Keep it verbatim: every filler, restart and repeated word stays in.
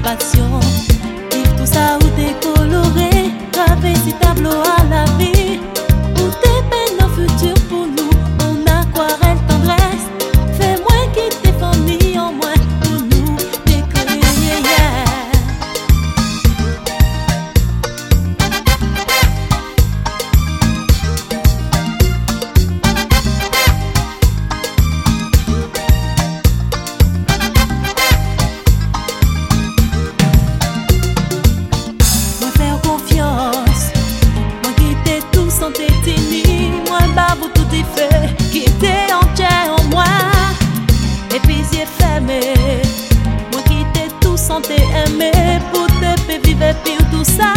passion. Vive tout ça ou t'es coloré, gravé si tableau à la vie. Ou t'es peines en futur pour nous, en aquarelle tendresse. Fais-moi qui t'es fourni en moi pour nous décoller. Yeah. Moi babou tout est fait, qui était entier en moi. Et puis j'ai fermé, moi qui t'ai tout santé aimé, pour te faire vivre pire tout ça.